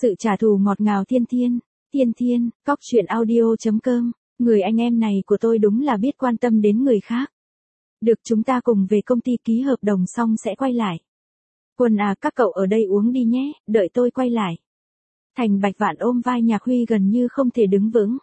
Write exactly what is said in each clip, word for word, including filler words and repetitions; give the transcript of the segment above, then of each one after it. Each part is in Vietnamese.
Sự trả thù ngọt ngào thiên thiên, thiên thiên, cóc truyện audio.com, người anh em này của tôi đúng là biết quan tâm đến người khác. Được, chúng ta cùng về công ty ký hợp đồng xong sẽ quay lại. Quân à, các cậu ở đây uống đi nhé, đợi tôi quay lại. Thành Bạch Vạn ôm vai Nhạc Huy gần như không thể đứng vững.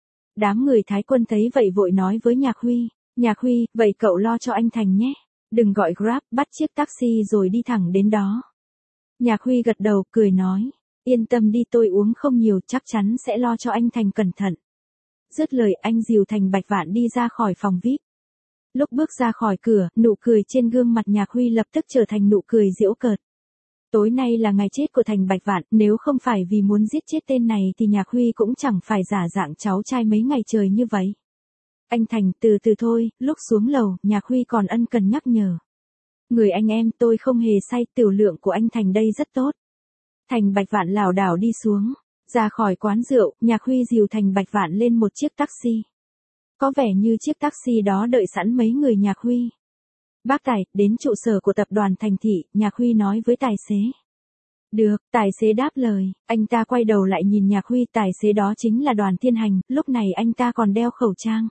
Đám người Thái Quân thấy vậy vội nói với Nhạc Huy, Nhạc Huy, vậy cậu lo cho anh Thành nhé, đừng gọi Grab, bắt chiếc taxi rồi đi thẳng đến đó. Nhạc Huy gật đầu, cười nói, yên tâm đi, tôi uống không nhiều, chắc chắn sẽ lo cho anh Thành cẩn thận. Dứt lời anh dìu Thành Bạch Vạn đi ra khỏi phòng vi ai pi. Lúc bước ra khỏi cửa, nụ cười trên gương mặt Nhạc Huy lập tức trở thành nụ cười giễu cợt. Tối nay là ngày chết của Thành Bạch Vạn, nếu không phải vì muốn giết chết tên này thì Nhạc Huy cũng chẳng phải giả dạng cháu trai mấy ngày trời như vậy. Anh Thành, từ từ thôi, lúc xuống lầu, Nhạc Huy còn ân cần nhắc nhở. Người anh em, tôi không hề say, tiểu lượng của anh Thành đây rất tốt. Thành Bạch Vạn lảo đảo đi xuống, ra khỏi quán rượu, Nhạc Huy dìu Thành Bạch Vạn lên một chiếc taxi. Có vẻ như chiếc taxi đó đợi sẵn mấy người Nhạc Huy. Bác Tài, đến trụ sở của tập đoàn Thành Thị, Nhạc Huy nói với tài xế. Được, tài xế đáp lời, anh ta quay đầu lại nhìn Nhạc Huy, tài xế đó chính là Đoàn Thiên Hành, lúc này anh ta còn đeo khẩu trang.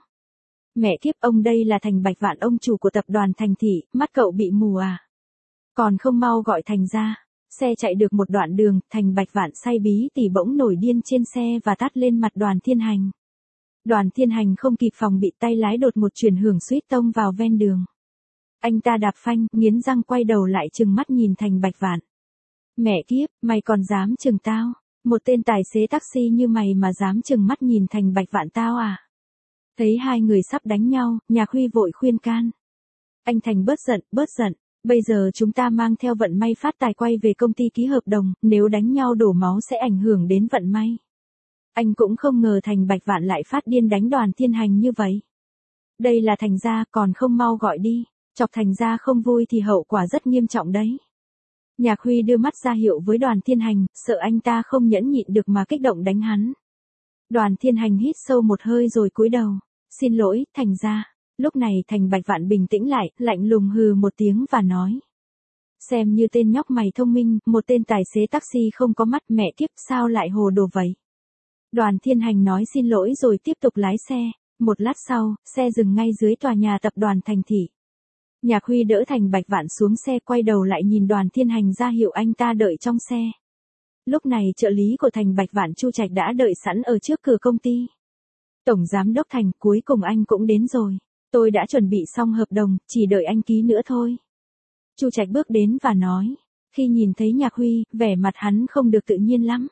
Mẹ kiếp, ông đây là Thành Bạch Vạn, ông chủ của tập đoàn Thành Thị, mắt cậu bị mù à? Còn không mau gọi Thành ra. Xe chạy được một đoạn đường, Thành Bạch Vạn say bí tỉ bỗng nổi điên trên xe và tát lên mặt Đoàn Thiên Hành. Đoàn Thiên Hành không kịp phòng bị, tay lái đột một chuyển hưởng suýt tông vào ven đường. Anh ta đạp phanh, nghiến răng quay đầu lại trừng mắt nhìn Thành Bạch Vạn. Mẹ kiếp, mày còn dám chừng tao? Một tên tài xế taxi như mày mà dám chừng mắt nhìn Thành Bạch Vạn tao à? Thấy hai người sắp đánh nhau, Nhạc Huy vội khuyên can. Anh Thành bớt giận, bớt giận. Bây giờ chúng ta mang theo vận may phát tài quay về công ty ký hợp đồng, nếu đánh nhau đổ máu sẽ ảnh hưởng đến vận may. Anh cũng không ngờ Thành Bạch Vạn lại phát điên đánh Đoàn Thiên Hành như vậy. Đây là Thành gia, còn không mau gọi đi, chọc Thành gia không vui thì hậu quả rất nghiêm trọng đấy. Nhạc Huy đưa mắt ra hiệu với Đoàn Thiên Hành, sợ anh ta không nhẫn nhịn được mà kích động đánh hắn. Đoàn Thiên Hành hít sâu một hơi rồi cúi đầu, xin lỗi, Thành gia. Lúc này Thành Bạch Vạn bình tĩnh lại, lạnh lùng hừ một tiếng và nói. Xem như tên nhóc mày thông minh, một tên tài xế taxi không có mắt, mẹ kiếp, sao lại hồ đồ vậy? Đoàn Thiên Hành nói xin lỗi rồi tiếp tục lái xe, một lát sau, xe dừng ngay dưới tòa nhà tập đoàn Thành Thị. Nhạc Huy đỡ Thành Bạch Vạn xuống xe, quay đầu lại nhìn Đoàn Thiên Hành ra hiệu anh ta đợi trong xe. Lúc này trợ lý của Thành Bạch Vạn Chu Trạch đã đợi sẵn ở trước cửa công ty. Tổng giám đốc Thành, cuối cùng anh cũng đến rồi. Tôi đã chuẩn bị xong hợp đồng, chỉ đợi anh ký nữa thôi. Chu Trạch bước đến và nói. Khi nhìn thấy Nhạc Huy, vẻ mặt hắn không được tự nhiên lắm.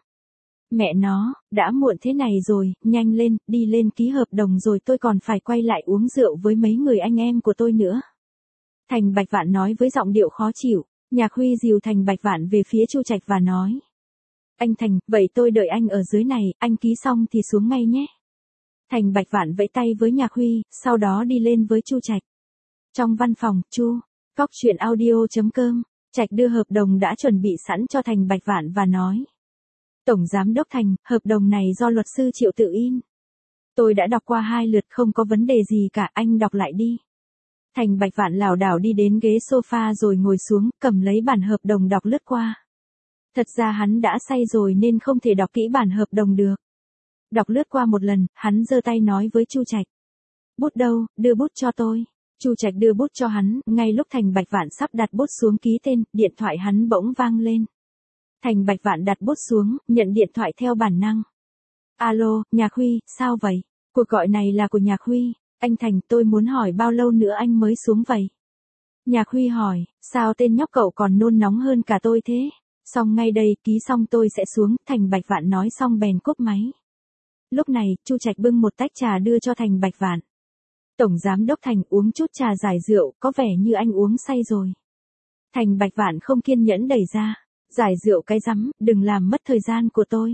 Mẹ nó, đã muộn thế này rồi, nhanh lên, đi lên ký hợp đồng rồi tôi còn phải quay lại uống rượu với mấy người anh em của tôi nữa. Thành Bạch Vạn nói với giọng điệu khó chịu. Nhạc Huy dìu Thành Bạch Vạn về phía Chu Trạch và nói. Anh Thành, vậy tôi đợi anh ở dưới này, anh ký xong thì xuống ngay nhé. Thành Bạch Vạn vẫy tay với Nhạc Huy, sau đó đi lên với Chu Trạch. Trong văn phòng, Chu, cóc truyện audio.com, Trạch đưa hợp đồng đã chuẩn bị sẵn cho Thành Bạch Vạn và nói. Tổng giám đốc Thành, hợp đồng này do luật sư Triệu tự in. Tôi đã đọc qua hai lượt, không có vấn đề gì cả, anh đọc lại đi. Thành Bạch Vạn lảo đảo đi đến ghế sofa rồi ngồi xuống, cầm lấy bản hợp đồng đọc lướt qua. Thật ra hắn đã say rồi nên không thể đọc kỹ bản hợp đồng được. Đọc lướt qua một lần, hắn giơ tay nói với Chu Trạch. Bút đâu, đưa bút cho tôi. Chu Trạch đưa bút cho hắn, ngay lúc Thành Bạch Vạn sắp đặt bút xuống ký tên, điện thoại hắn bỗng vang lên. Thành Bạch Vạn đặt bút xuống, nhận điện thoại theo bản năng. Alo, Nhạc Huy, sao vậy? Cuộc gọi này là của Nhạc Huy. Anh Thành, tôi muốn hỏi bao lâu nữa anh mới xuống vậy? Nhạc Huy hỏi, sao tên nhóc cậu còn nôn nóng hơn cả tôi thế? Xong ngay đây, ký xong tôi sẽ xuống. Thành Bạch Vạn nói xong bèn cúp máy. Lúc này, Chu Trạch bưng một tách trà đưa cho Thành Bạch Vạn. Tổng giám đốc Thành, uống chút trà giải rượu, có vẻ như anh uống say rồi. Thành Bạch Vạn không kiên nhẫn đẩy ra. Giải rượu cái rắm, đừng làm mất thời gian của tôi.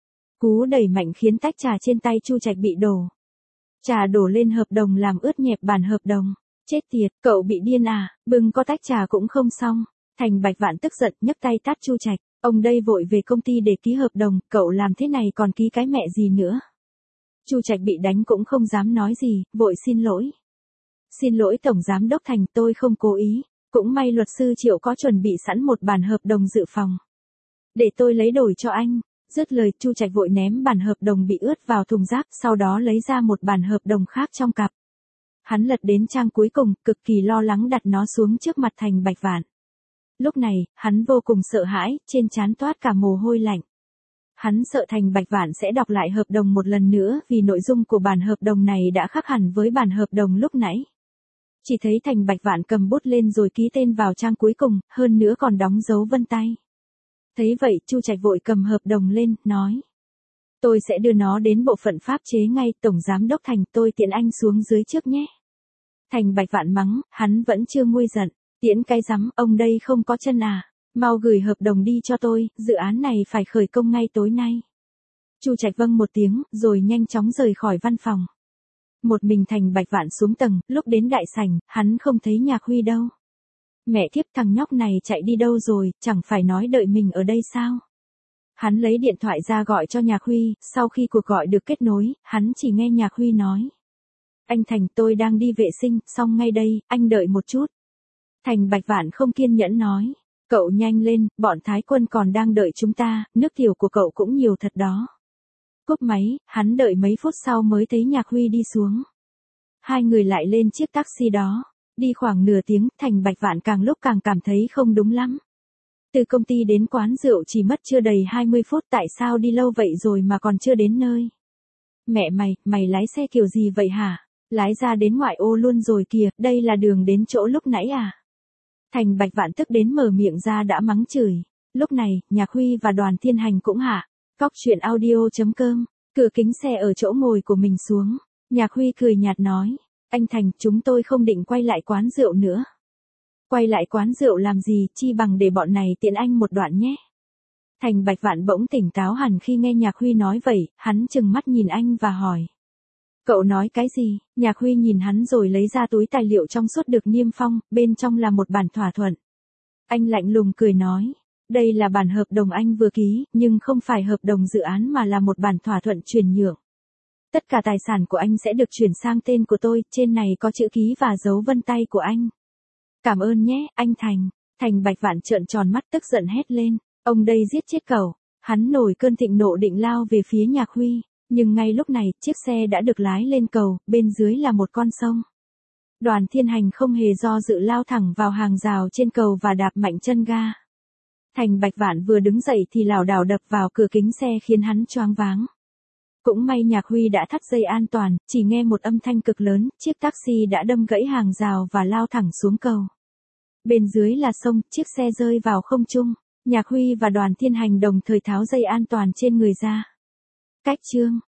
Cú đẩy mạnh khiến tách trà trên tay Chu Trạch bị đổ. Trà đổ lên hợp đồng làm ướt nhẹp bản hợp đồng. Chết tiệt, cậu bị điên à, bưng có tách trà cũng không xong. Thành Bạch Vạn tức giận, nhấc tay tát Chu Trạch. Ông đây vội về công ty để ký hợp đồng, cậu làm thế này còn ký cái mẹ gì nữa. Chu Trạch bị đánh cũng không dám nói gì, vội xin lỗi. Xin lỗi Tổng Giám đốc Thành, tôi không cố ý. Cũng may luật sư Triệu có chuẩn bị sẵn một bản hợp đồng dự phòng. Để tôi lấy đổi cho anh. Dứt lời, Chu Trạch vội ném bản hợp đồng bị ướt vào thùng rác, sau đó lấy ra một bản hợp đồng khác trong cặp. Hắn lật đến trang cuối cùng, cực kỳ lo lắng đặt nó xuống trước mặt Thành Bạch Vạn. Lúc này, hắn vô cùng sợ hãi, trên trán toát cả mồ hôi lạnh. Hắn sợ Thành Bạch Vạn sẽ đọc lại hợp đồng một lần nữa vì nội dung của bản hợp đồng này đã khác hẳn với bản hợp đồng lúc nãy. Chỉ thấy Thành Bạch Vạn cầm bút lên rồi ký tên vào trang cuối cùng, hơn nữa còn đóng dấu vân tay. Thấy vậy, Chu Trạch vội cầm hợp đồng lên, nói. Tôi sẽ đưa nó đến bộ phận pháp chế ngay, Tổng Giám Đốc Thành, tôi tiễn anh xuống dưới trước nhé. Thành Bạch Vạn mắng, hắn vẫn chưa nguôi giận. Tiễn cái rắm, ông đây không có chân à. Mau gửi hợp đồng đi cho tôi, dự án này phải khởi công ngay tối nay. Chu Trạch vâng một tiếng, rồi nhanh chóng rời khỏi văn phòng. Một mình Thành Bạch Vạn xuống tầng, lúc đến đại sảnh, hắn không thấy Nhạc Huy đâu. Mẹ thiếp, thằng nhóc này chạy đi đâu rồi, chẳng phải nói đợi mình ở đây sao? Hắn lấy điện thoại ra gọi cho Nhạc Huy, sau khi cuộc gọi được kết nối, hắn chỉ nghe Nhạc Huy nói. Anh Thành, tôi đang đi vệ sinh, xong ngay đây, anh đợi một chút. Thành Bạch Vạn không kiên nhẫn nói. Cậu nhanh lên, bọn Thái Quân còn đang đợi chúng ta, nước tiểu của cậu cũng nhiều thật đó. Cúp máy, hắn đợi mấy phút sau mới thấy Nhạc Huy đi xuống. Hai người lại lên chiếc taxi đó. Đi khoảng nửa tiếng, Thành Bạch Vạn càng lúc càng cảm thấy không đúng lắm. Từ công ty đến quán rượu chỉ mất chưa đầy hai mươi phút, tại sao đi lâu vậy rồi mà còn chưa đến nơi? Mẹ mày, mày lái xe kiểu gì vậy hả? Lái ra đến ngoại ô luôn rồi kìa, đây là đường đến chỗ lúc nãy à? Thành Bạch Vạn tức đến mở miệng ra đã mắng chửi. Lúc này, Nhạc Huy và Đoàn Thiên Hành cũng hạ. Cóc truyện audio chấm com, cửa kính xe ở chỗ ngồi của mình xuống. Nhạc Huy cười nhạt nói. Anh Thành, chúng tôi không định quay lại quán rượu nữa. Quay lại quán rượu làm gì, chi bằng để bọn này tiện anh một đoạn nhé. Thành Bạch Vạn bỗng tỉnh táo hẳn khi nghe Nhạc Huy nói vậy, hắn trừng mắt nhìn anh và hỏi. Cậu nói cái gì? Nhạc Huy nhìn hắn rồi lấy ra túi tài liệu trong suốt được niêm phong, bên trong là một bản thỏa thuận. Anh lạnh lùng cười nói. Đây là bản hợp đồng anh vừa ký, nhưng không phải hợp đồng dự án mà là một bản thỏa thuận chuyển nhượng. Tất cả tài sản của anh sẽ được chuyển sang tên của tôi, trên này có chữ ký và dấu vân tay của anh. Cảm ơn nhé, anh Thành. Thành Bạch Vạn trợn tròn mắt tức giận hét lên. Ông đây giết chết cậu. Hắn nổi cơn thịnh nộ định lao về phía Nhạc Huy. Nhưng ngay lúc này, chiếc xe đã được lái lên cầu, bên dưới là một con sông. Đoàn Thiên Hành không hề do dự lao thẳng vào hàng rào trên cầu và đạp mạnh chân ga. Thành Bạch Vạn vừa đứng dậy thì lảo đảo đập vào cửa kính xe khiến hắn choáng váng. Cũng may Nhạc Huy đã thắt dây an toàn, chỉ nghe một âm thanh cực lớn, chiếc taxi đã đâm gãy hàng rào và lao thẳng xuống cầu. Bên dưới là sông, chiếc xe rơi vào không trung. Nhạc Huy và Đoàn Thiên Hành đồng thời tháo dây an toàn trên người ra. Cách chương